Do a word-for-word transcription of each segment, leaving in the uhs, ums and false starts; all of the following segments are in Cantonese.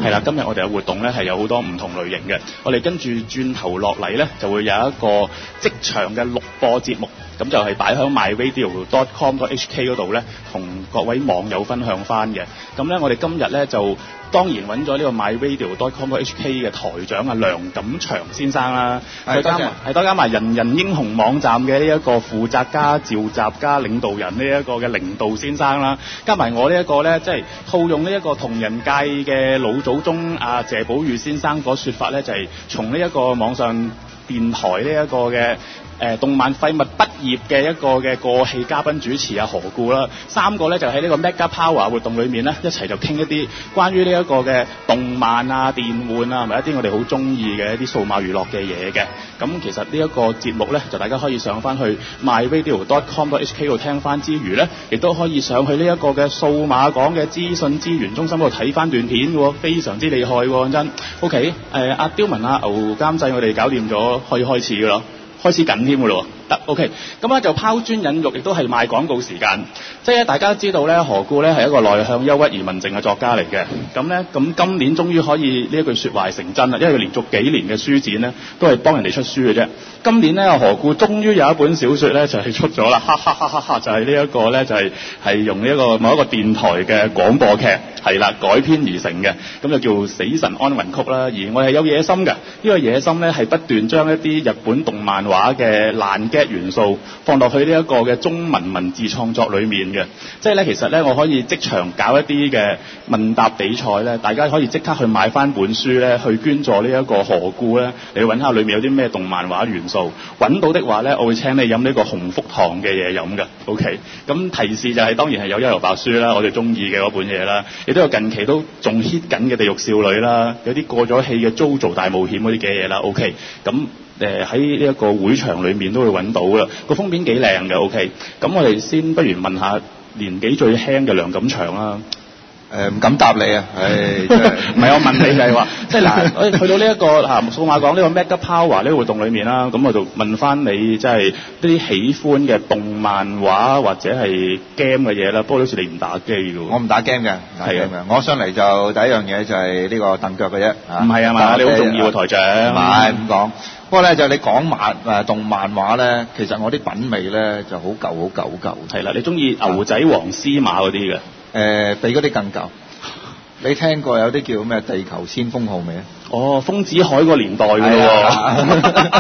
係啦，今日我哋嘅活動咧係有好多唔同類型嘅，我哋跟住轉頭落嚟咧就會有一個即場嘅錄播節目，咁就係擺喺 my radio dot com dot h k 嗰度咧，同各位網友分享翻嘅。咁咧我哋今日咧就當然揾咗呢個 my radio dot com dot h k 嘅台長啊梁錦祥先生啦，再加埋係多加埋人人英雄網站嘅呢一個負責加召集加領導人呢一個嘅領導先生啦，加埋我呢一個咧，即係套用呢一個同人界嘅老祖宗啊謝寶馭先生嗰說法咧，就係、是、從呢一個網上電台呢一個嘅。誒、呃、動漫廢物畢業嘅一個嘅過氣嘉賓主持啊何故啦，三個咧就喺呢個 Mega Power 活動裏面咧一齊就傾一啲關於呢一個嘅動漫啊、電玩啊，同埋一啲我哋好中意嘅一啲數碼娛樂嘅嘢嘅。咁其實呢一個節目咧，就大家可以上翻去 my radio dot com dot h k 度聽翻之餘咧，亦都可以上去呢一個嘅數碼港嘅資訊資源中心度睇翻段片喎，非常之厲害喎，真。OK，誒阿刁文啊牛監製，我哋搞掂咗，可以開始噶咯。開始緊添㗎咯喎，得 OK，咁咧就拋磚引玉，亦都係賣廣告時間。即係大家知道咧，何故咧係一個內向、憂鬱而文靜嘅作家嚟嘅。咁咧，咁今年終於可以呢一句説話成真啦，因為佢連續幾年嘅書展咧都係幫人哋出書嘅啫。今年咧，何故終於有一本小説咧就係、是、出咗啦，哈哈哈哈哈！就係呢一個咧就係、是、係用呢一個某一個電台嘅廣播劇係啦改編而成嘅，咁就叫《死神安魂曲》啦。而我係有野心嘅，呢、這個野心咧係不斷將一啲日本動漫畫嘅爛 get 元素放落去呢一個嘅中文文字創作裏面嘅，即係咧其實咧我可以即場搞一啲嘅問答比賽咧，大家可以即刻去買翻本書咧，去捐助呢一個何故咧，你揾下裏面有啲咩動漫畫元素，揾到的話咧，我會請你飲呢個鴻福堂嘅嘢飲嘅 ，OK。咁提示就係、是、當然係有《幽遊白書》啦，我哋中意嘅嗰本嘢啦，亦都有近期都仲 hit 緊嘅《地獄少女》啦，有啲過咗氣嘅《JoJo 大冒險》嗰啲嘅嘢啦 ，OK。咁誒喺呢一個會場裏面都會揾到啦，個封面幾靚嘅 ，OK。咁我哋先不如問下年紀最輕嘅梁錦祥啦。 誒唔敢答你啊！唉， 唔係我問你就係話，即係嗱，去到呢、這、一個嚇數碼港呢個 Mega Power 呢個活動裏面啦，咁我就問翻你，即係呢啲喜歡嘅動漫畫或者係 game 嘅嘢啦。不過好似你唔打機嘅喎。 我唔打 game 嘅，係啊，我上嚟就第一樣嘢就係呢個蹬腳嘅啫。 唔係啊嘛，你好重要啊台長。 唔係咁講，不過咧就你講漫誒動漫畫咧，其實我啲品味咧就好舊好舊好舊。 係啦，你中意牛仔黃司馬嗰啲嘅？ 誒，比嗰啲更舊。你聽過有啲叫咩地球先鋒號未啊？ 哦，豐子愷個年代㗎咯喎，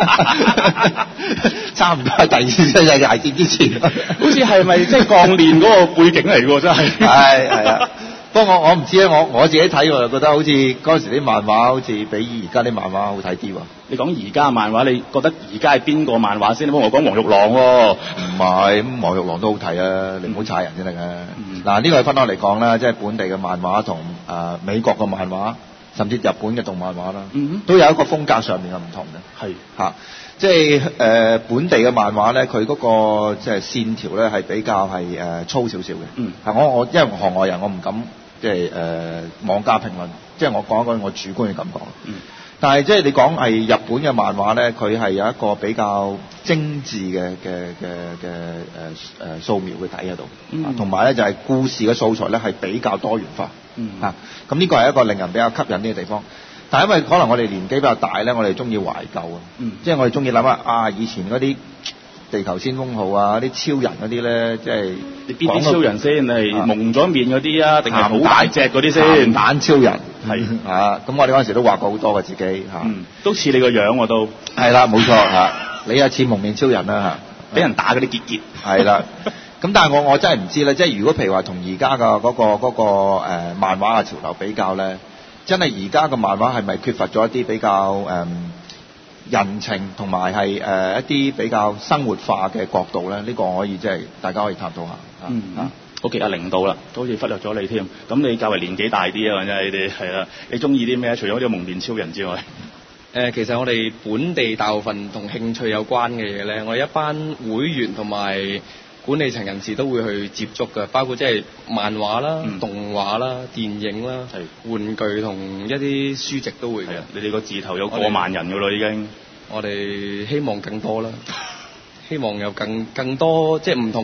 差唔多係第二次世界大戰之前。 好似係咪即係鋼鍊嗰個背景嚟㗎？真係。係係啊。不過我我唔知咧，我我自己睇我就覺得好似嗰陣時啲漫畫好似比而家啲漫畫好睇啲喎。 你講而家漫畫，你覺得而家係邊個漫畫先？你幫我講黃玉郎喎、哦。 唔係，咁黃玉郎都好睇啊！你唔好踩人先得嘅。嗱、嗯，呢個係分開嚟講啦，即係本地嘅漫畫同誒美國嘅漫畫，甚至日本嘅動漫畫啦，嗯、都有一個風格上面嘅唔同嘅。係嚇、啊，即係誒、呃、本地嘅漫畫咧，佢嗰、那個即係線條咧係比較係誒、呃、粗少少嘅。嗯，係我我因為行外人，我唔敢。即係誒網家評論，即係我講一講我主觀嘅感覺。嗯。但係即係你講係日本嘅漫畫咧，佢係有一個比較精緻嘅嘅嘅嘅誒誒素描嘅底喺度。嗯。同埋咧就係、是、故事嘅素材咧係比較多元化。嗯。嚇、啊，咁呢個係一個令人比較吸引呢個地方。但係因為可能我哋年紀比較大咧，我哋中意懷舊啊。嗯。即係我哋中意諗下啊，以前嗰啲地球先鋒號啊，啲超人嗰啲咧，即係你邊啲超人先？係蒙咗面嗰啲啊，定係好大隻嗰啲先？ 鹹蛋超人係啊，咁我哋嗰陣時都畫過好多嘅自己嚇、 嗯，都似你個樣我都係啦，冇錯嚇，你又似蒙面超人啦嚇， 俾人打嗰啲結結係啦。咁但係我我真係唔知咧，即係如果譬如話同而家嘅嗰個嗰、嗰個呃、漫畫嘅潮流比較咧，真係而家嘅漫畫係咪缺乏咗一啲比較誒？嗯人情同埋係誒一啲比較生活化嘅角度咧，呢、這個可以即係大家可以探討下。 嗯啊，OK，阿領導啦，都好似忽略咗你添。咁你較為年紀大啲啊，或者你哋係啦，你中意啲咩？除咗呢個蒙面超人之外，誒、 呃，其實我哋本地大部分同興趣有關嘅嘢咧，我哋一班會員同埋管理層人士都會去接觸嘅，包括即係漫畫啦、嗯、動畫啦、電影啦、玩具同一啲書籍都會嘅。 你哋個字頭有過萬人㗎咯，已經。 我哋希望更多啦，希望有更更多即係唔同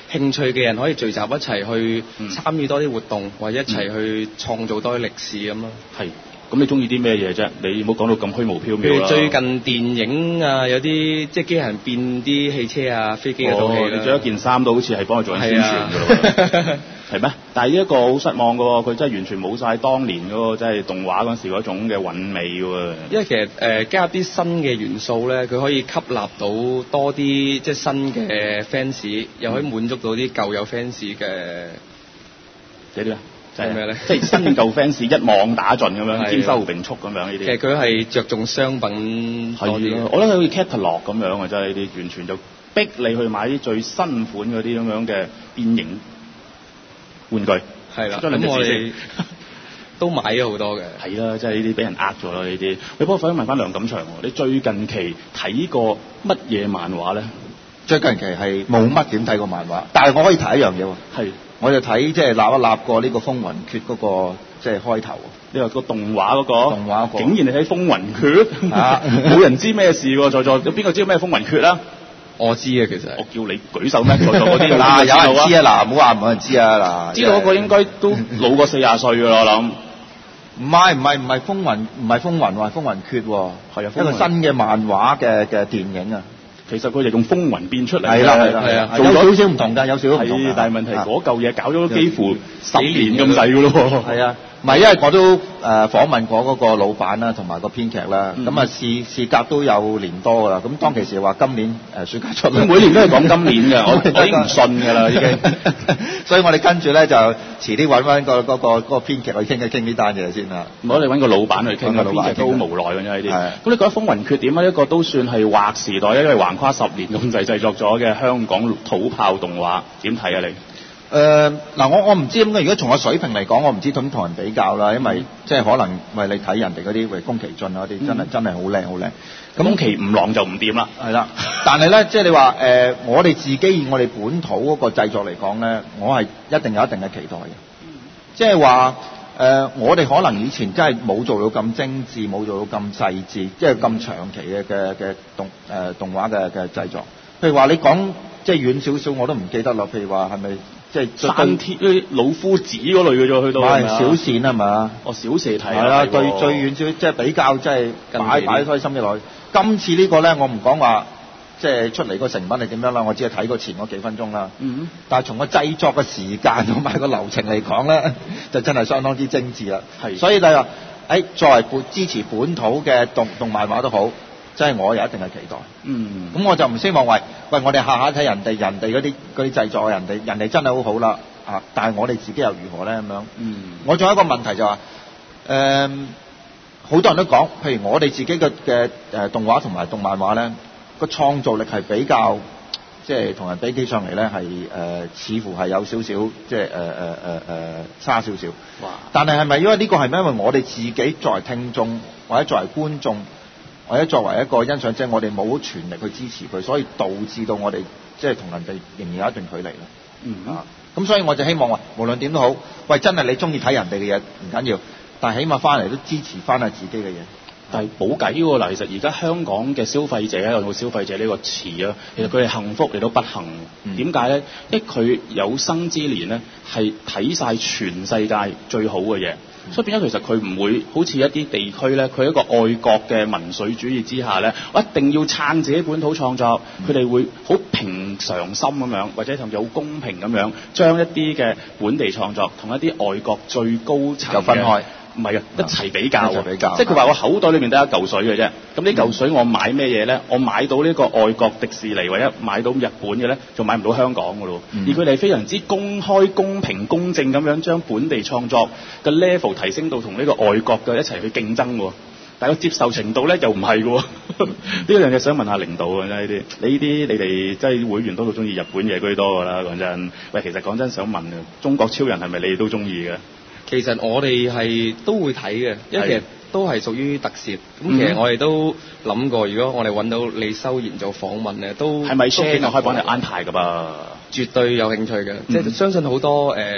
興趣嘅人可以聚集一齊去參與多啲活動，或者一齊去創造多啲歷史咁咯。 係。咁你中意啲咩嘢啫？你唔好講到咁虛無縹緲啦。 譬如最近電影啊，有啲即係機械人變啲汽車啊、飛機嗰套戲啦。 你着一件衫都好似係幫佢做緊宣傳㗎咯。係咩？但係呢一個好失望㗎喎，佢真係完全冇晒當年嗰個即係動畫嗰陣時嗰種嘅韻味㗎喎。 因為其實誒、呃、加入啲新嘅元素咧，佢可以吸納到多啲即係新嘅 fans，又可以滿足到啲舊有 fans 嘅有啲啊。 係咩咧？ 即係新舊 fans 一網打盡咁樣，兼收並蓄咁樣呢啲。 其實佢係着重商品多啲。 我覺得佢好似 catalog 咁樣啊，真係呢啲完全就逼你去買啲最新款嗰啲咁樣嘅變形玩具。 係啦，咁我哋都買咗好多嘅。 係啦，即係呢啲俾人呃咗啦呢啲。你幫我反問翻梁錦祥，你最近期睇過乜嘢漫畫咧？ 最近期係冇乜點睇過漫畫，但係我可以提一樣嘢喎。 係。我就睇即係立一立過呢個風雲決嗰個即係開頭， 呢個個動畫嗰個， 動畫個， 竟然你睇風雲決，啊，冇人知咩事喎，在座有邊個知咩風雲決啊？ 我知啊，其實我叫你舉手咩？在座嗰啲嗱，有人知啊，嗱，唔好話冇人知啊，嗱， 知道嗰個應該都老過四廿歲㗎啦，我諗。 唔係唔係唔係風雲，唔係風雲話風雲決喎，係啊，一個新嘅漫畫嘅嘅電影啊。 其實佢就用風雲變出嚟， 係啦係啦係啊，做咗少少唔同㗎，有少少唔同。 但係問題嗰嚿嘢搞咗幾乎十年咁滯㗎咯喎。係啊，唔係因為我都誒訪問過嗰個老闆啦，同埋個編劇啦，咁啊事事隔都有年多㗎啦。咁當其時話今年誒暑假出， 每年都係講今年嘅，我我已經唔信㗎啦已經。 所以我哋跟住咧就遲啲揾翻個嗰個嗰個編劇去傾一傾呢單嘢先啦。 我哋揾個老闆去傾，個編劇都好無奈㗎呢啲。咁你覺得風雲決點啊？一個都算係劃時代，因為橫跨十年咁滯製作咗嘅香港土炮動畫，點睇啊你？ 誒嗱、呃，我我唔知點解，如果從個水平嚟講，我唔知點同人比較啦，因為、嗯、即係可能為你睇人哋嗰啲，為宮崎駿嗰啲，真係、嗯、真係好靚好靚。咁宮崎吾朗就唔掂啦， 係啦。但係咧，即係你話誒、呃，我哋自己以我哋本土嗰個製作嚟講咧，我係一定有一定嘅期待嘅。嗯、即係話誒，我哋可能以前真係冇做到咁精緻，冇做到咁細緻，即係咁長期嘅嘅嘅動誒、呃、動畫嘅嘅製作。譬如話你講即係遠少少，我都唔記得啦。譬如話係咪？即係山鐵嗰啲老夫子嗰類嘅啫，去到係小線係嘛？ 哦，小射題係啦，最最遠少即係比較即係擺擺開心嘅落去。今次呢個咧，我唔講話即係出嚟個成品係點樣啦，我只係睇過前嗰幾分鐘啦。嗯。但係從個製作嘅時間同埋個流程嚟講咧，就真係相當之精緻啦。係。所以就話誒，作為本支持本土嘅動動漫畫都好。即係我有一定嘅期待，嗯，咁我就唔希望話，喂，我哋下下睇人哋人哋嗰啲嗰啲製作，人哋人哋真係好好啦，啊，但係我哋自己又如何咧咁樣？嗯，我仲有一個問題就話、是，誒、呃，好多人都講，譬如我哋自己嘅嘅誒動畫同埋動漫畫咧，個創造力係比較，即係同人比起上嚟咧係誒，似乎係有少少，即係誒誒誒誒差少少。哇！但係係咪因為呢個係咪因為我哋自己作為聽眾或者作為觀眾？或者作為一個欣賞者，我哋冇全力去支持佢，所以導致到我哋即係同人哋仍然有一段距離啦。嗯啊，咁所以我就希望話，無論點都好，喂，真係你中意睇人哋嘅嘢唔緊要，但係起碼翻嚟都支持翻下自己嘅嘢。但係冇計喎嗱，其實而家香港嘅消費者有冇消費者呢個詞啊？其實佢係幸福亦都不幸。點解咧？因為佢有生之年咧係睇晒全世界最好嘅嘢。所以變咗其實佢唔會好似一啲地區咧，佢一個愛國嘅民粹主義之下咧，我一定要撐自己本土創作，佢哋、嗯、會好平常心咁樣，或者甚至好公平咁樣，將一啲嘅本地創作同一啲外國最高層又分開。唔係啊，一齊比較，比較即係佢話我口袋裏面得一嚿水嘅啫。咁呢嚿水我買咩嘢咧？我買到呢個外國迪士尼或者買到日本嘅咧，就買唔到香港嘅咯。嗯、而佢哋非常之公開、公平、公正咁樣將本地創作嘅 level 提升到同呢個外國嘅一齊去競爭喎。但係個接受程度咧又唔係嘅。呢樣嘢想問下領導啊，真係呢啲，你呢啲你哋即係會員多數中意日本嘢居多㗎啦。講真，喂，其實講真想問啊，中國超人係咪你哋都中意嘅？其實我哋係都會睇嘅，因為其實都係屬於特攝。咁、嗯、其實我哋都諗過，如果我哋揾到李修賢做訪問咧，都係咪 share 就可以幫你安排㗎噃？絕對有興趣嘅，嗯、即係相信好多誒、呃、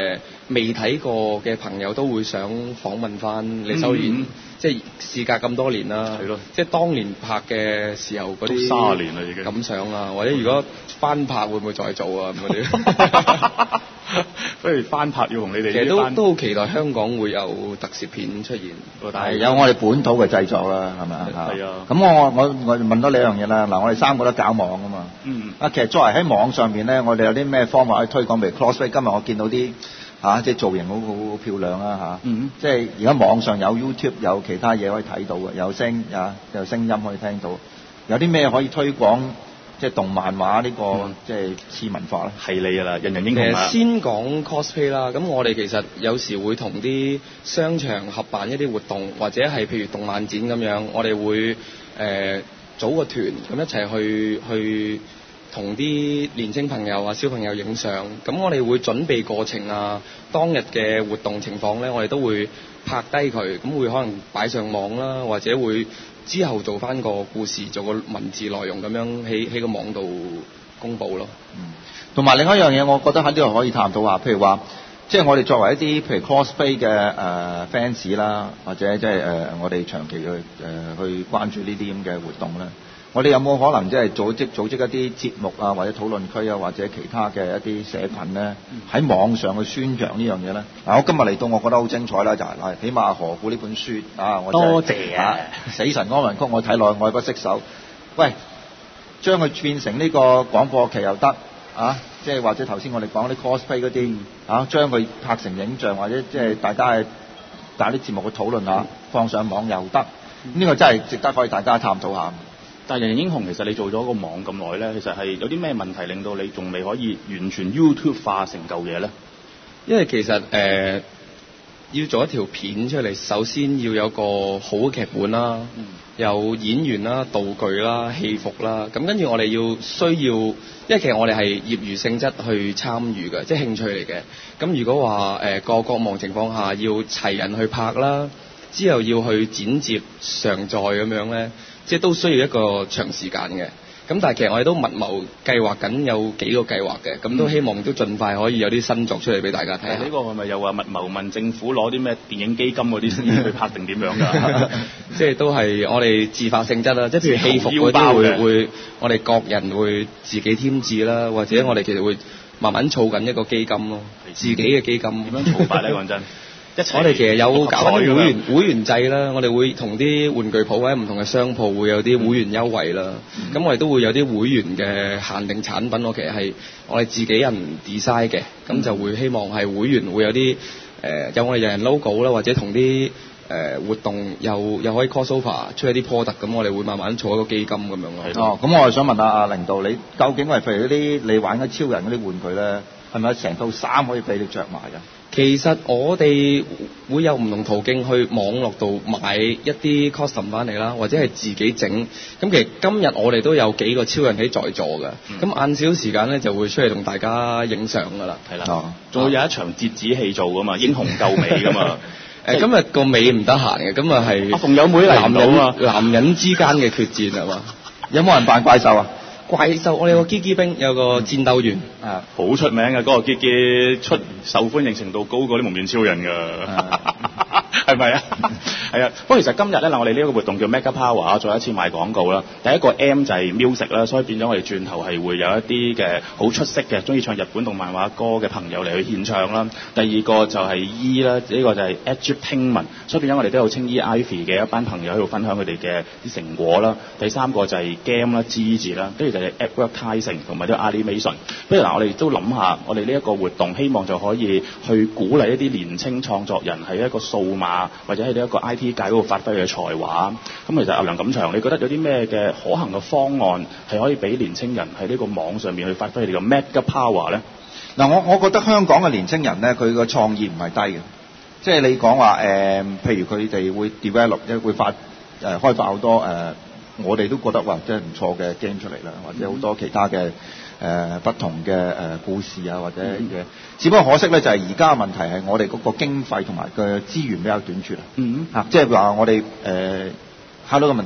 未睇過嘅朋友都會想訪問翻李修賢， 嗯、 即係事隔咁多年啦， 係咯， 即係當年拍嘅時候嗰啲三十年啦已經感想啊，或者如果翻拍會唔會再做啊咁嗰啲？ 不如翻拍要同你哋， 其實都都好期待香港會有特攝片出現， 係有我哋本土嘅製作啦，係咪啊？ 係啊。 咁我我我問多你一樣嘢啦，嗱，我哋三個都搞網啊嘛。 嗯。 啊，其實作為喺網上面咧，我哋有啲咩方法可以推廣？譬如 cosplay，今日我見到啲嚇、啊，即係造型好好好漂亮啦嚇。啊、嗯。即係而家網上有 YouTube 有其他嘢可以睇到嘅，有聲啊，有聲音可以聽到。有啲咩可以推廣？即係動漫畫呢、這個、嗯、即係次文化咧， 係你㗎啦，人人英雄啊！ 先講 cosplay 啦，咁我哋其實有時會同啲商場合辦一啲活動，或者係譬如動漫展咁樣，我哋會誒、呃、組個團咁一齊去去同啲年輕朋友啊、小朋友影相。咁我哋會準備過程啊，當日嘅活動情況咧，我哋都會拍低佢，咁會可能擺上網啦，或者會之後做翻個故事，做個文字內容咁樣喺喺個網度公佈咯。 嗯，同埋另外一樣嘢，我覺得喺呢度可以探討下，譬如話，即係我哋作為一啲譬如 cosplay 嘅誒 fans 啦，或者即係誒我哋長期去誒、呃、去關注呢啲咁嘅活動咧，我哋有冇可能即係組織組織一啲節目啊，或者討論區啊，或者其他嘅一啲社群咧，喺網上去宣揚呢樣嘢咧？嗱，我今日嚟到，我覺得好精彩啦，就係、是、嗱，起碼何故呢本書啊，我多謝啊， 《死神安魂曲》我睇落愛不釋手。喂，將佢變成呢個廣播劇又得啊，即係或者頭先我哋講啲 cosplay 嗰啲啊，將佢拍成影像，或者即係大家係打啲節目去討論下，放上網又得。呢個真係值得可以大家探討下。 但係人人英雄其實你做咗個網咁耐咧，其實係有啲咩問題令到你仲未可以完全 YouTube 化成嚿嘢咧？ 因為其實誒、呃、要做一條片出嚟，首先要有個好嘅劇本啦，嗯、有演員啦、道具啦、戲服啦，咁跟住我哋要需要，因為其實我哋係業餘性質去參與嘅，即係興趣嚟嘅。咁如果話誒個個忙情況下要齊人去拍啦，之後要去剪接上載咁樣咧。即係都需要一個長時間嘅，咁但係其實我哋都密謀計劃緊有幾個計劃嘅，咁都希望都盡快可以有啲新作出嚟俾大家睇下。 呢個係咪又話密謀問政府攞啲咩電影基金嗰啲先去拍定點樣㗎？ 即係都係我哋自發性質啦，即係譬如戲服嗰啲會會我哋各人會自己添置啦，或者我哋其實會慢慢儲緊一個基金咯，自己嘅基金。點樣儲法咧？講真。我哋其實有搞緊會員會員制啦，我哋會同啲玩具鋪或者唔同嘅商鋪會有啲會員優惠啦。咁、嗯、我哋都會有啲會員嘅限定產品，我其實係我哋自己人 design 嘅，咁、嗯、就會希望係會員會有啲誒、呃、有我哋人人 logo 啦，或者同啲誒活動又又可以 crossover 出一啲 product，咁我哋會慢慢儲一個基金咁樣咯。 哦，咁我係想問下阿領導，你究竟係譬如嗰啲你玩嘅超人嗰啲玩具咧，係咪成套衫可以俾你着埋㗎？ 其實我哋會有唔同途徑去網絡度買一啲 custom 翻嚟啦，或者係自己整。咁其實今日我哋都有幾個超人喺在座嘅，咁晏少時間咧就會出嚟同大家影相㗎啦。 係啦，仲會有一場折子戲做㗎嘛，英雄救美㗎嘛。 誒今日個美唔得閒嘅，咁啊係。阿馮友妹嚟唔到啊！ 男人之間嘅決戰係嘛？ 有冇人扮怪獸啊？ 怪獸，我哋有個機機兵，有個戰鬥員， 啊、嗯，好出名嘅嗰、那個機機，出受歡迎程度高過啲蒙面超人㗎，係咪啊？係啊，不過其實今日咧嗱，我哋呢一個活動叫 Mega Power，再一次賣廣告啦。第一個 M 就係 music 啦，所以變咗我哋轉頭係會有一啲嘅好出色嘅，中意唱日本動漫畫歌嘅朋友嚟去獻唱啦。第二個就係 E 啦，呢、這個就係 Edutainment，所以變咗我哋都有青衣 Ivy 嘅一班朋友喺度分享佢哋嘅啲成果啦。第三個就係 game 啦，G 字啦，跟住就係 advertising 同埋啲 animation。不如嗱，我哋都諗下，我哋呢一個活動希望就可以去鼓勵一啲年青創作人喺一個數碼或者喺呢一個 I T 界嗰度發揮佢嘅才華。咁其實阿梁錦祥，你覺得有啲咩嘅可行嘅方案係可以俾年青人喺呢個網上面去發揮佢哋嘅 mega power 咧？ 嗱，我我覺得香港嘅年青人咧，佢個創意唔係低嘅，即係你講話誒，譬如佢哋會 develop，即係會發誒、呃、開發好多誒、呃，我哋都覺得話即係唔錯嘅 game 出嚟啦，或者好多其他嘅誒、呃、不同嘅誒、呃、故事啊，或者嘅，嗯、只不過可惜咧就係而家嘅問題係我哋嗰個經費同埋嘅資源比較短缺、嗯、啊，嚇，即係話我哋誒考到個問題，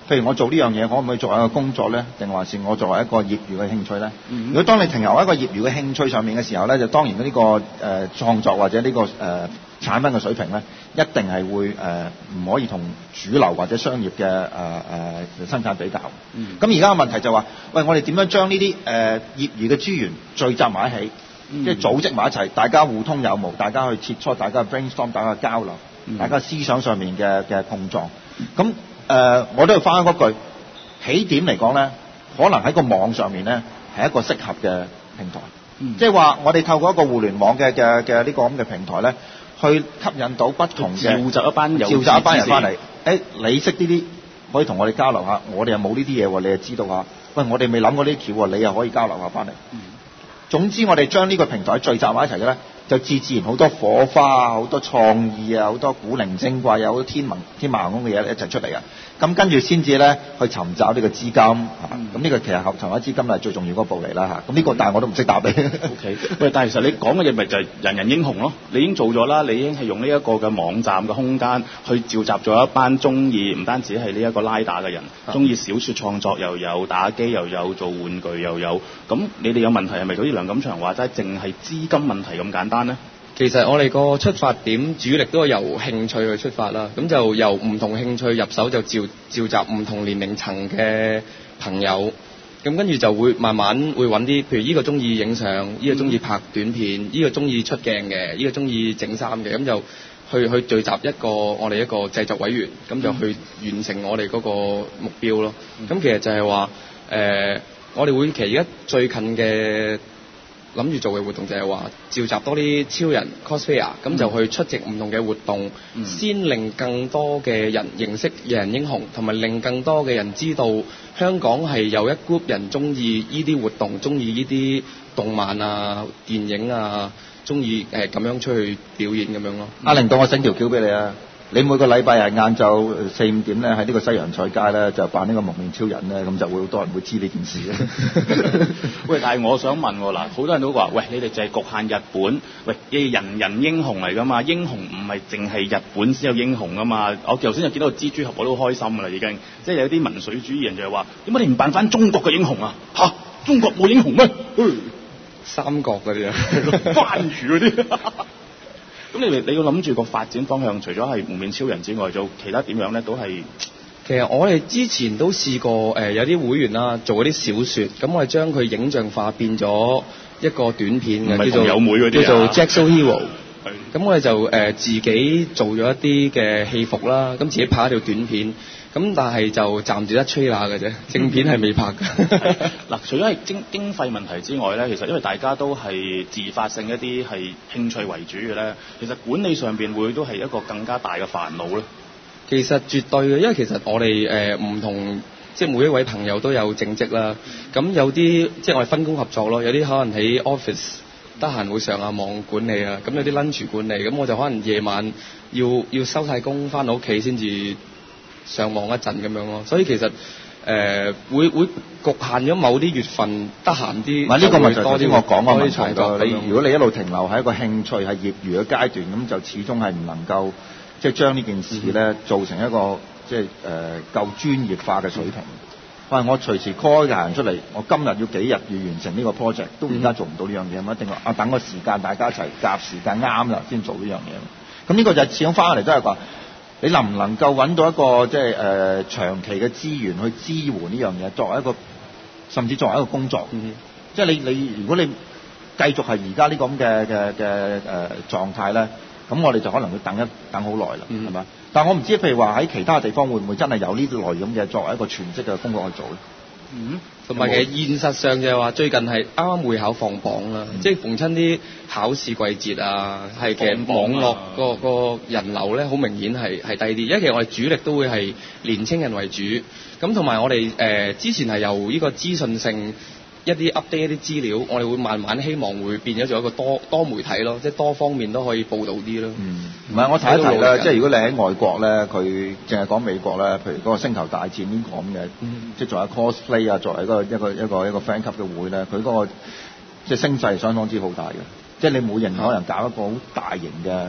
譬如我做呢樣嘢，可唔可以作為一個工作咧？定還是我作為一個業餘嘅興趣咧？嗯、如果當你停留喺一個業餘嘅興趣上面嘅時候咧，就當然呢、這個誒、呃、創作或者呢、這個誒、呃、產品嘅水平咧，一定係會誒唔、呃、可以同主流或者商業嘅誒誒生產比較。咁而家嘅問題就話、是，喂，我哋點樣將呢啲誒業餘嘅資源聚集埋一起，嗯、即係組織埋一齊，大家互通有無，大家去切磋，大家 brainstorm， 大家交流，嗯、大家思想上面嘅嘅碰撞。咁誒、呃，我都要翻嗰句起點嚟講咧，可能喺個網上面咧係一個適合嘅平台，嗯、即係話我哋透過一個互聯網嘅嘅嘅呢個咁嘅平台咧，去吸引到不同嘅召集一班召集一班人翻嚟。誒、欸，你識呢啲可以同我哋交流下，我哋又冇呢啲嘢喎，你又知道下。喂，我哋未諗過呢啲橋喎，你又可以交流下翻嚟。嗯、總之，我哋將呢個平台聚集埋一齊嘅咧，就自自然好多火花、好多創意啊、好多古靈精怪、有好多天文天馬行空嘅嘢一齊出嚟啊！咁跟住先至咧去尋找呢個資金嚇，咁呢、嗯、個其實尋找資金係最重要嗰步嚟啦嚇。咁呢個但係我都唔識答你。O K， 喂，但係其實你講嘅嘢咪就係人人英雄咯？你已經做咗啦，你已經係用呢一個嘅網站嘅空間去召集咗一班中意唔單止係呢一個拉打嘅人，中意、嗯、小説創作又有，打機又有，做玩具又有。咁你哋有問題係咪好似梁錦祥話齋，淨係資金問題咁簡單呢？ 其實我哋個出發點主力都係由興趣去出發啦，咁就由唔同興趣入手，就召召集唔同年齡層嘅朋友，咁跟住就會慢慢會揾啲，譬如呢個中意影相，呢、呢個中意拍短片，呢、呢個中意出鏡嘅，呢、呢個中意整衫嘅，咁就去去聚集一個我哋一個製作委員，咁就去完成我哋嗰個目標咯。咁其實就係話誒，我哋會其實而家最近嘅諗住做嘅活動就係話召集多啲超人 cosplayer， 咁就去出席唔同嘅活動，嗯、先令更多嘅人認識人英雄，同埋令更多嘅人知道香港係有一 group 人中意呢啲活動，中意呢啲動漫啊、電影啊，中意誒咁樣出去表演咁樣咯。阿玲，當我整條橋俾你啊！你每個禮拜日晏晝四五點咧，喺呢個西洋菜街咧就扮呢個蒙面超人咧，咁就會好多人會知呢件事嘅。 喂，但係我想問喎，嗱，好多人都話，喂，你哋就係局限日本，喂，你人人英雄嚟㗎嘛？英雄唔係淨係日本先有英雄㗎嘛？我頭先就見到個蜘蛛俠，我都好開心㗎啦，已經。即係有啲民粹主義人就係話，點解你唔扮翻中國嘅英雄啊？嚇，中國冇英雄咩？ 三國嗰啲啊， 番禺嗰啲。咁你你要諗住個發展方向，除咗係蒙面超人之外，做其他點樣咧？都係其實我哋之前都試過誒、呃，有啲會員啦，做嗰啲小説，咁我哋將佢影像化變咗一個短片嘅，叫做友妹嗰啲、啊、 叫做 Jackso Hero。咁我哋就誒、呃、自己做咗一啲嘅戲服啦，咁自己拍一條短片。咁但係就暫時得吹喇嘅啫，正片係未拍嘅。 嗱，除咗係經經費問題之外咧，其實因為大家都係自發性一啲係興趣為主嘅咧，其實管理上邊會都係一個更加大嘅煩惱咧。 其實絕對嘅，因為其實我哋誒唔同，即係每一位朋友都有正職啦。咁有啲即係我哋分工合作咯，有啲可能喺 office 得閒會上下網管理啊，咁有啲 lunch 管理，咁我就可能夜晚要要收晒工翻到屋企先至上網一陣咁樣咯，所以其實誒、呃、會會局限咗某啲月份得閒啲。唔係呢個咪就頭先我講嘅問題咯。你如果你一路停留喺一個興趣係業餘嘅階段，咁就始終係唔能夠即係將呢件事咧、嗯、做成一個即係誒夠專業化嘅水平。喂、嗯，我隨時 call 個人出嚟，我今日要幾日要完成呢個 project， 都而家做唔到呢樣嘢，咁一定話啊等個時間大家一齊夾時間啱啦先做呢樣嘢。咁呢個就始終翻嚟都係話，你能唔能夠揾到一個即係誒長期嘅資源去支援呢樣嘢，作為一個甚至作為一個工作，嗯、即係你你如果你繼續係而家呢個咁嘅嘅嘅誒狀態咧，咁我哋就可能會等一等好耐啦，係咪、嗯？但係我唔知譬如話喺其他地方會唔會真係有呢類咁嘅作為一個全職嘅工作去做咧？ 嗯，同埋其實現實上就係話最近係啱啱會考放榜啦，嗯、即係逢親啲考試季節啊，係其實網絡個個人流咧好明顯係係低啲，因為其實我哋主力都會係年青人為主，咁同埋我哋誒、呃、之前係由呢個資訊性一啲 update 一啲資料，我哋會慢慢希望會變咗做一個多多媒體咯，即係多方面都可以報導啲咯。嗯，唔係我提一提啦，即係如果你喺外國咧，佢淨係講美國咧，譬如嗰個星球大戰呢個咁嘅，嗯、即係作為 cosplay 啊，作為一個一個一個一個 fan 級嘅會咧，佢嗰個即係聲勢係相當之好大嘅，即係你每人可能搞一個好大型嘅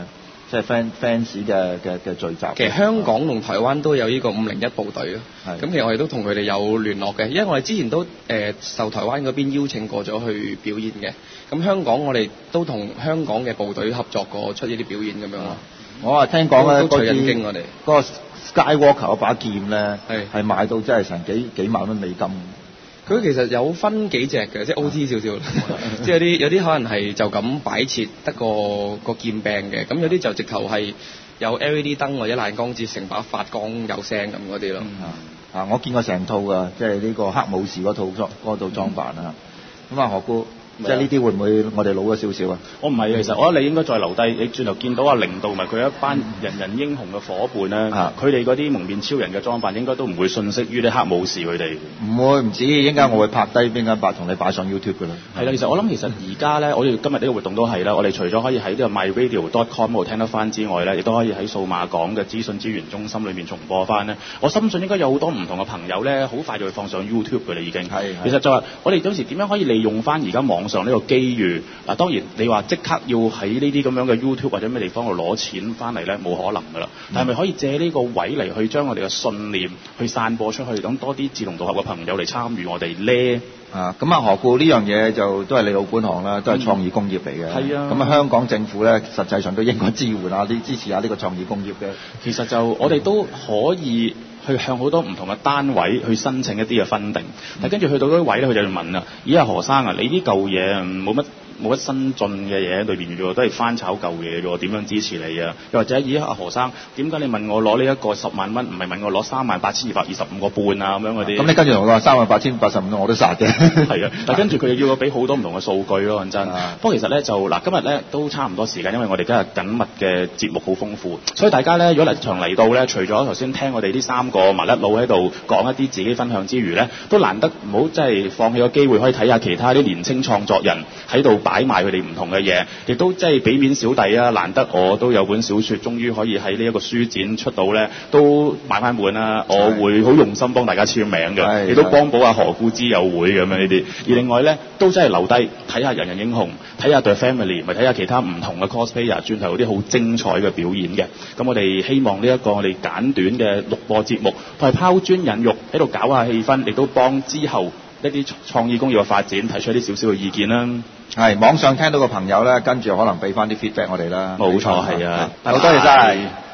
即係 fans fans 嘅嘅嘅聚集。 其實香港同台灣都有呢個五零一部隊咯。咁其實我哋都同佢哋有聯絡嘅，因為我哋之前都誒、呃、受台灣嗰邊邀請過咗去表演嘅。咁香港我哋都同香港嘅部隊合作過出呢啲表演咁樣咯。 我話聽講咧， 嗰啲嗰個 Skywalker 嗰把劍咧，係係賣到真係成幾幾萬蚊美金。 佢其實有分幾隻嘅，即係 O T 少少，即係有啲有啲可能係就咁擺設得個個劍柄嘅，咁有啲就直頭係有 L E D 燈或者爛光節成把發光有聲咁嗰啲咯。 啊、嗯，我見過成套㗎，即係呢個黑武士嗰套裝嗰套裝扮啊。咁啊，何姑。即係呢啲會唔會我哋老咗少少啊？ 我唔係，其實我覺得你應該再留低。你轉頭見到阿零度，咪佢一班人人英雄嘅伙伴咧，佢哋嗰啲蒙面超人嘅裝扮應該都唔會遜色於啲黑武士佢哋。 唔會，唔止，應該我會拍低邊間白同你擺上 YouTube 㗎啦。 係啦，其實我諗其實而家咧，我哋今日呢個活動都係啦。我哋除咗可以喺呢個 my radio dot com 度聽得翻之外咧，亦都可以喺數碼港嘅資訊資源中心裏面重播翻咧。我深信應該有好多唔同嘅朋友咧，好快就會放上 YouTube 㗎啦已經。係。其實就話我哋有時點樣可以利用翻而家網上呢個機遇？嗱，當然你話即刻要喺呢啲咁樣嘅 YouTube 或者咩地方度攞錢翻嚟咧，冇可能噶啦。但係咪可以借呢個位嚟去將我哋嘅信念去散播出去，等多啲志同道合嘅朋友嚟參與我哋咧？ 啊，咁啊，何故呢樣嘢就都係你老本行啦，都係創意工業嚟嘅。係、嗯、啊。咁啊，香港政府咧，實際上都應該支援下啲支持下呢個創意工業嘅。 其實就我哋都可以去向好多唔同嘅單位去申請一啲嘅分定，但跟住去到嗰啲位咧，佢就要問啊，咦啊何生啊，你啲舊嘢冇乜冇乜新進嘅嘢喺裏邊嘅喎，都係翻炒舊嘢嘅喎，點樣支持你啊？又或者咦啊何生，點解你問我攞呢一個十萬蚊，唔係問我攞三萬八千二百二十五個半啊咁樣嗰啲？咁你跟住同我話三萬八千八十五，我都殺嘅。係啊，但跟住佢又要我俾好多唔同嘅數據咯，講真。不過其實咧就嗱，今日咧都差唔多時間，因為我哋今日緊密嘅節目好豐富，所以大家咧如果嚟場嚟到咧，除咗頭先聽我哋呢三個麻甩佬喺度講一啲自己分享之餘咧，都難得唔好即係放棄個機會，可以睇下其他啲年青創作人喺度擺埋佢哋唔同嘅嘢，亦都即係俾面小弟啊！難得我都有本小說，終於可以喺呢一個書展出到咧，都買翻本啦！我會好用心幫大家簽名嘅，亦都幫補下何故之友會咁樣呢啲。而另外咧，都真係留低睇下人人英雄，睇下 The Family，咪睇下其他唔同嘅 cosplayer，轉頭有啲好精彩嘅表演嘅。咁我哋希望呢一個我哋簡短嘅錄播節目，都係拋磚引玉，喺度搞下氣氛，亦都幫之後一啲創意工業嘅發展提出一啲少少嘅意見啦。係網上聽到個朋友咧，跟住可能俾翻啲 feedback 我哋啦。冇錯，係啊，好多謝晒。